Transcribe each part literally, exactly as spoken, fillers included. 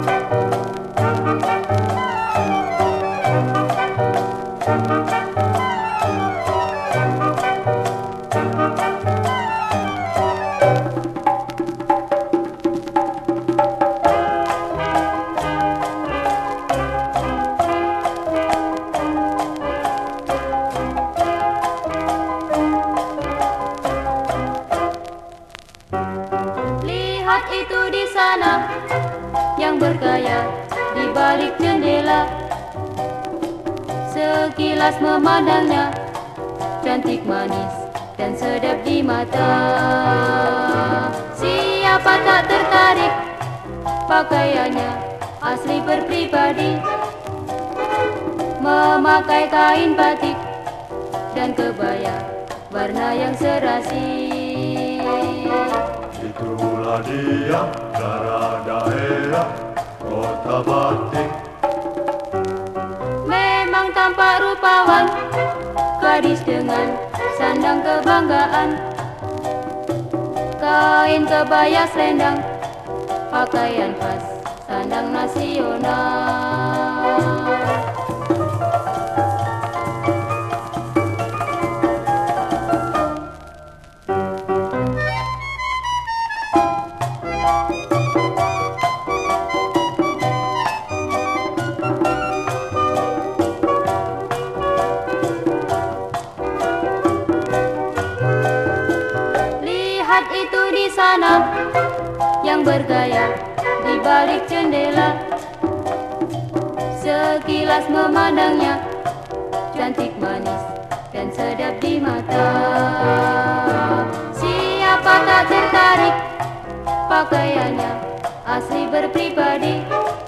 Lihat itu di sana, yang bergaya di balik jendela. Sekilas memandangnya, cantik manis dan sedap di mata. Siapa tak tertarik, pakaiannya asli berpribadi. Memakai kain batik dan kebaya warna yang serasi. Itulah dia, darah daerah kota batik. Memang tampak rupawan, gadis dengan sandang kebanggaan. Kain kebaya selendang, pakaian khas sandang nasional. Lihat itu di sana, yang bergaya di balik jendela. Sekilas memandangnya, cantik manis dan sedap di mata. Siapa tak tertarik, pakaiannya asli berpribadi.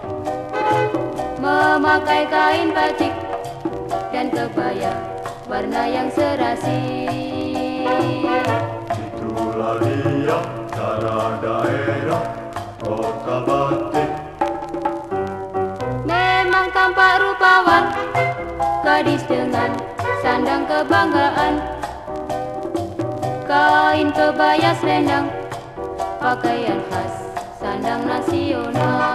Memakai kain batik dan kebaya warna yang serasi. Itulah dia, darah daerah kota batik. Memang tampak rupawan, gadis dengan sandang kebanggaan. Kain kebaya selendang, pakaian khas sandang nasional.